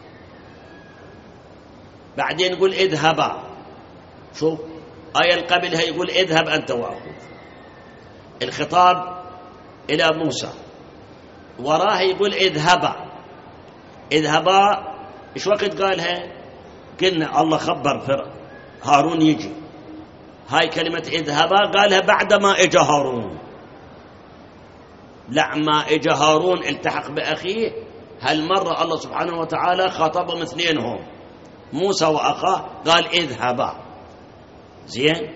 بعدين يقول اذهبا. شوف آية قبلها يقول اذهب أنت وأخوك، الخطاب إلى موسى. وراه يقول اذهبا. اذهبا ايش وقت قالها؟ قلنا الله خبر هارون يجي. هاي كلمة اذهبا قالها بعد ما اجى هارون. لما اجى هارون التحق بأخيه، هالمرة الله سبحانه وتعالى خاطبهم اثنينهم، موسى وأخاه، قال اذهبا. زين،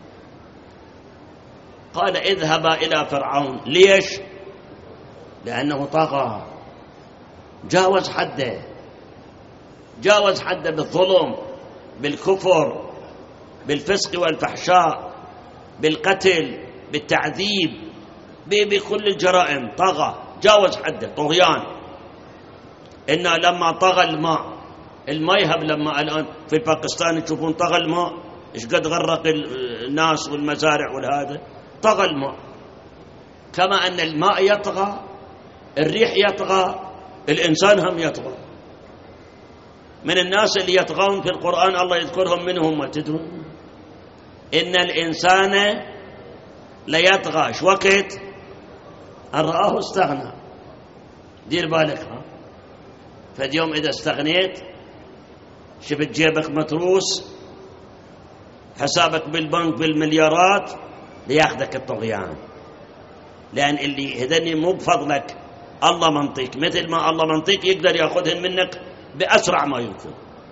قال اذهبا إلى فرعون. ليش؟ لأنه طغى، جاوز حده، جاوز حده بالظلم، بالكفر، بالفسق والفحشاء، بالقتل، بالتعذيب، بكل الجرائم. طغى، جاوز حده، طغيان. إن لما طغى الماء يهب. لما الآن في باكستان تشوفون طغى الماء إيش قد غرق الناس والمزارع والهذا، طغى الماء. كما أن الماء يطغى، الريح يطغى، الإنسان هم يطغى. من الناس اللي يطغون في القرآن الله يذكرهم منهم، ما تدرون إن الإنسان ليطغى. شو وقت؟ أن رآه استغنى. دير بالك، فاليوم إذا استغنيت شفت جيبك متروس، حسابك بالبنك بالمليارات، ليأخذك الطغيان. لأن اللي هذني مو بفضلك، الله منطيك. مثل ما الله منطيك يقدر يأخذهن منك بأسرع ما يمكن.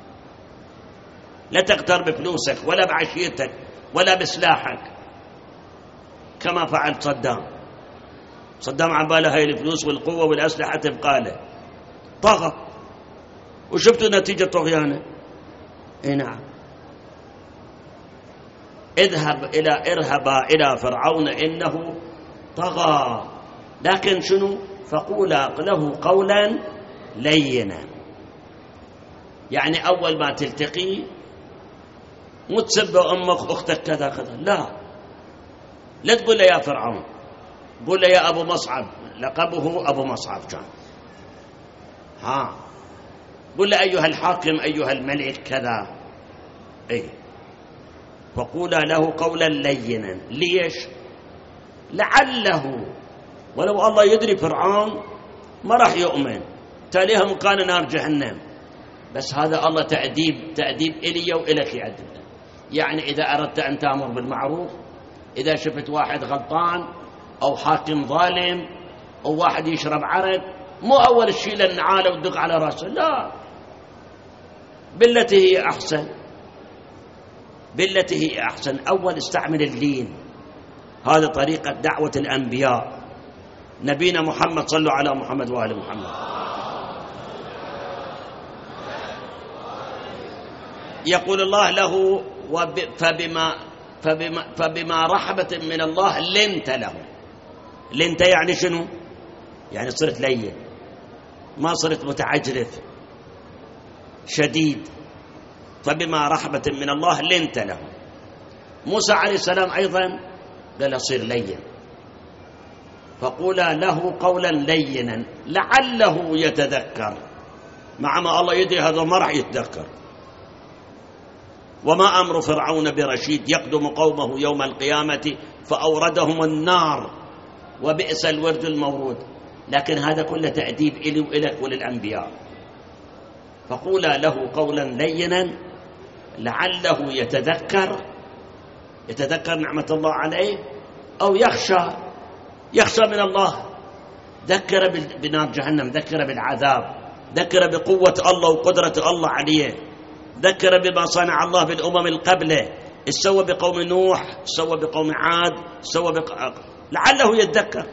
لا تغتر بفلوسك ولا بعشيرتك ولا بسلاحك، كما فعل صدام عباله هاي الفلوس والقوة والأسلحة تبقى له، طغى. وشفتوا نتيجة طغيانه؟ اي نعم. ارهبا إلى فرعون إنه طغى. لكن شنو؟ فقولا له قولا لينا. يعني أول ما تلتقي مو تسب أمك أختك كذا كذا، لا تقول له يا فرعون، قول له يا أبو مصعب، لقبه أبو مصعب كان، قل له أيها الحاكم أيها الملك كذا. فقولا له قولا لينا. ليش؟ لعله، ولو الله يدري فرعون ما راح يؤمن، تاليها مكان نار جهنم، بس هذا الله تأديب إلي وإلك يعذب. يعني إذا أردت أن تأمر بالمعروف، إذا شفت واحد غلطان أو حاكم ظالم أو واحد يشرب عرق، مو أول شيء للنعالة وتدق على رأسه، لا، بالتي هي أحسن، بالتي هي أحسن. أول استعمل اللين، هذا طريقة دعوة الأنبياء. نبينا محمد، صلوا على محمد وآل محمد. يقول الله له فبما رحمة من الله لنت لهم. لنت يعني شنو؟ يعني صرت لين، ما صرت متعجرف شديد. فبما رحمة من الله لنت لهم. موسى عليه السلام أيضا قال صير لين. فقولا له قولا لينا لعله يتذكر، مع ما الله يدري هذا ما راح يتذكر. وما أمر فرعون برشيد، يقدم قومه يوم القيامة فأوردهم النار وبئس الورد المورود. لكن هذا كله تأديب إلي وإلك وللأنبياء. فقولا له قولا لينا لعله يتذكر نعمة الله عليه، أو يخشى من الله. ذكر بنار جهنم، ذكر بالعذاب، ذكر بقوة الله وقدرة الله عليه، ذكر بما صنع الله بالأمم القبله، سوى بقوم نوح، سوى بقوم عاد، لعله يتذكر.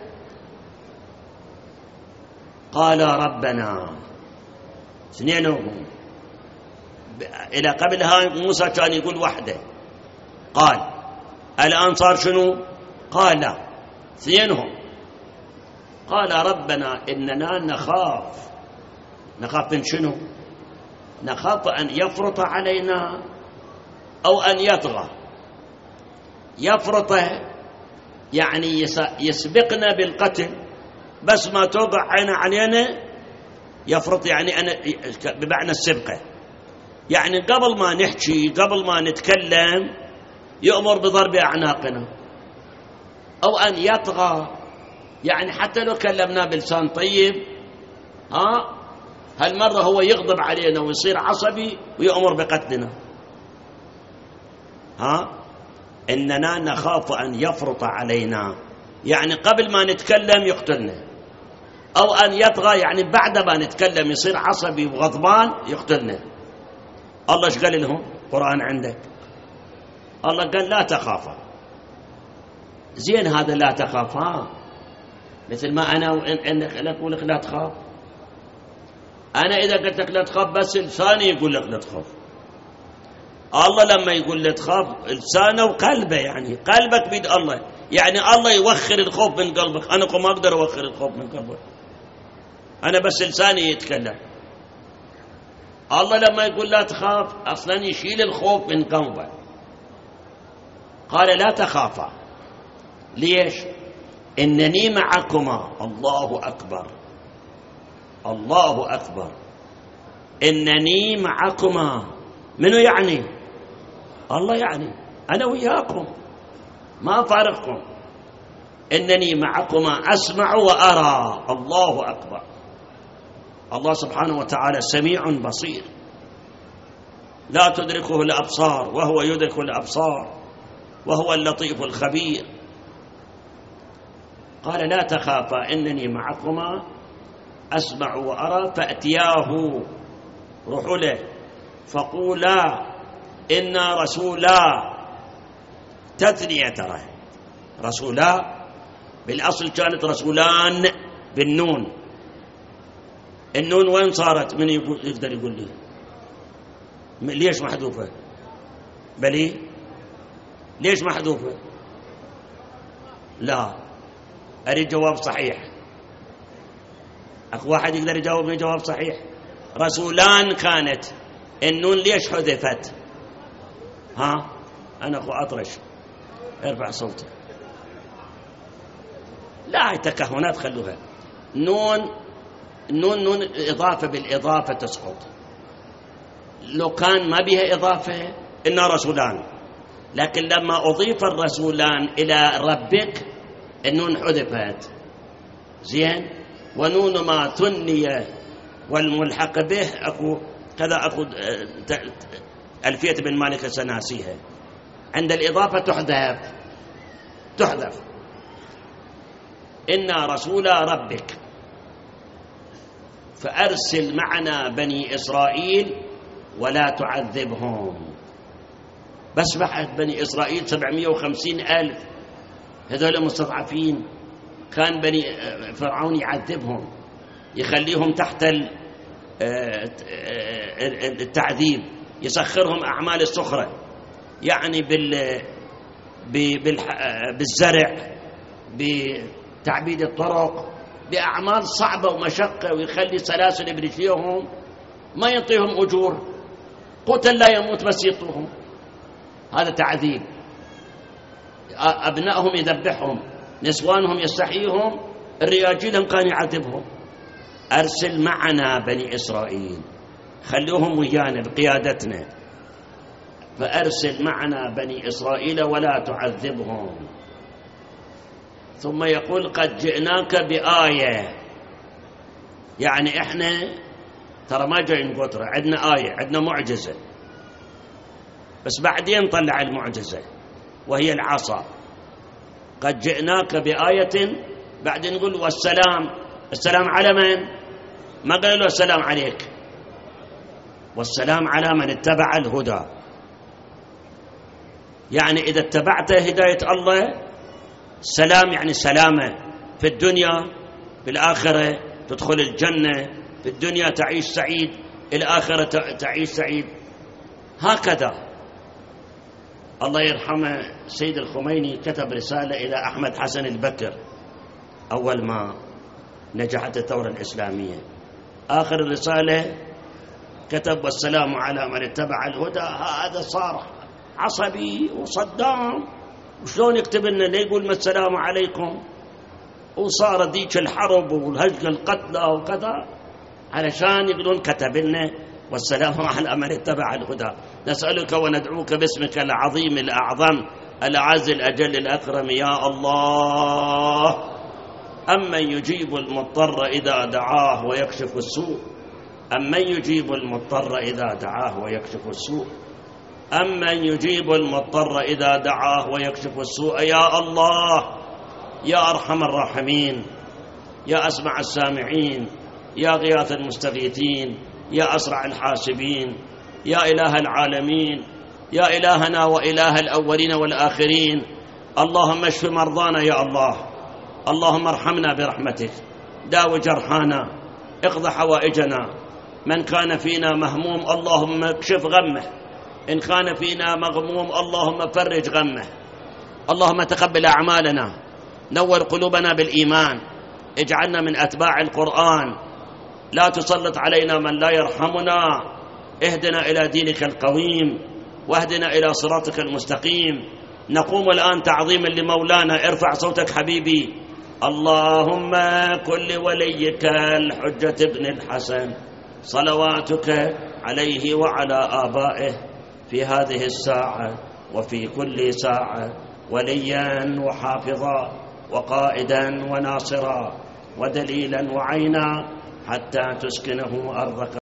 قال ربنا، اثنينهم. إلى قبلها موسى كان يقول وحده، قال الآن صار شنو؟ قال اثنينهم. قال ربنا إننا نخاف من شنو؟ نخاف أن يفرط علينا أو أن يطغى. يفرط يعني يسبقنا بالقتل، بس ما توقع عينا علينا. يفرط يعني أنا بمعنى السبقة، يعني قبل ما نحكي، قبل ما نتكلم، يؤمر بضرب أعناقنا. أو أن يطغى يعني حتى لو كلمنا بلسان طيب، هالمرة هو يغضب علينا ويصير عصبي ويؤمر بقتلنا. إننا نخاف أن يفرط علينا، يعني قبل ما نتكلم يقتلنا. أو أن يطغى يعني بعد ما نتكلم يصير عصبي وغضبان يقتلنا. الله ايش قال لهم؟ قرآن عندك، الله قال لا تخافا. زين هذا لا تخافا، مثل ما أنا وإنك أقول لك لا تخاف. أنا إذا قلت لك لا تخاف بس لساني يقول لك لا تخاف. الله لما يقول لا تخاف لسانه وقلبه، يعني قلبك بيد الله، يعني الله يوخر الخوف من قلبك. أنا ما أقدر أوخر الخوف من قلبك، أنا بس لساني يتكلم. الله لما يقول لا تخاف أصلا يشيل الخوف من قلبك. قال لا تخافا. ليش؟ إنني معكما. الله أكبر، الله أكبر. إنني معكما، منو يعني؟ الله يعني أنا وياكم، ما فارقكم. إنني معكما أسمع وأرى. الله أكبر. الله سبحانه وتعالى سميع بصير، لا تدركه الأبصار وهو يدرك الأبصار، وهو اللطيف الخبير. قال لا تخافا إنني معكما أسمع وأرى. فأتياه، روحوا له، فقولا إنا رسولا. تثنية ترى، رسولا بالأصل كانت رسولان بالنون. النون وين صارت؟ من يقدر يقول لي ليش محذوفة؟ بلي ليش محذوفة؟ لا، أريد جواب صحيح. أخو واحد يقدر يجاوبني جواب صحيح؟ رسولان كانت، النون ليش حذفت؟ ها، أنا أخو أطرش، ارفع صوتك. لا تكهنات خلوها. نون إضافة بالإضافة تسقط. لو كان ما بها إضافة إنها رسولان، لكن لما أضيف الرسولان إلى ربك النون حذفت. زين. ونون ما ثني والملحق به أخو كذا، أخو ألفية بن مالك سناسيها، عند الإضافة تحذف. إنا رسول ربك فأرسل معنا بني إسرائيل ولا تعذبهم. بس بعد بني إسرائيل 750,000 هذول مستضعفين، كان بني فرعون يعذبهم، يخليهم تحت التعذيب، يسخرهم أعمال السخرة، يعني بالزرع، بتعبيد الطرق، بأعمال صعبة ومشقة، ويخلي سلاسل برجليهم، ما يعطيهم أجور، قتل لا يموت بس يطوهم. هذا تعذيب. أبنائهم يذبحهم، نسوانهم يستحييهم، الرياجيلهم كان يعذبهم. أرسل معنا بني إسرائيل، خلوهم ويانا بقيادتنا، فأرسل معنا بني إسرائيل ولا تعذبهم. ثم يقول قد جئناك بآية، يعني إحنا ترى ما جايين بقطرة، عندنا آية، عندنا معجزة، بس بعدين طلع المعجزة وهي العصا. قد جئناك بآية، بعدين نقول والسلام. السلام على من؟ ما قال له السلام عليك، والسلام على من اتبع الهدى. يعني إذا اتبعت هداية الله، سلام يعني سلامة في الدنيا، في الآخرة تدخل الجنة، في الدنيا تعيش سعيد، الآخرة تعيش سعيد. هكذا. الله يرحمه سيد الخميني كتب رسالة إلى أحمد حسن البكر أول ما نجحت الثورة الإسلامية. آخر الرسالة كتب والسلام على من اتبع الهدى. هذا صار عصبي وصدام، وشلون يكتب لنا ليقول ما السلام عليكم، وصار ذيك الحرب والهجل القتلى وكذا، علشان يقولون كتب لنا والسلام على من اتبع الهدى. نسألك وندعوك باسمك العظيم الأعظم الأعز الأجل الأكرم يا الله، أمن يجيب المضطر إذا دعاه ويكشف السوء، أمن يجيب المضطر إذا دعاه ويكشف السوء، أمن يجيب المضطر إذا دعاه ويكشف السوء. يا الله يا أرحم الراحمين، يا أسمع السامعين، يا غياث المستغيثين، يا أسرع الحاسبين، يا إله العالمين، يا إلهنا وإله الأولين والآخرين. اللهم اشف مرضانا يا الله، اللهم ارحمنا برحمتك، داو جرحانا، اقض حوائجنا. من كان فينا مهموم اللهم اكشف غمه، إن كان فينا مغموم اللهم فرج غمه. اللهم تقبل أعمالنا، نور قلوبنا بالإيمان، اجعلنا من أتباع القرآن، لا تسلط علينا من لا يرحمنا، اهدنا إلى دينك القويم، واهدنا إلى صراطك المستقيم. نقوم الآن تعظيما لمولانا. ارفع صوتك حبيبي. اللهم كن لوليك الحجة ابن الحسن صلواتك عليه وعلى آبائه في هذه الساعة وفي كل ساعة وليا وحافظا وقائدا وناصرا ودليلا وعينا، حتى تسكنه أرضك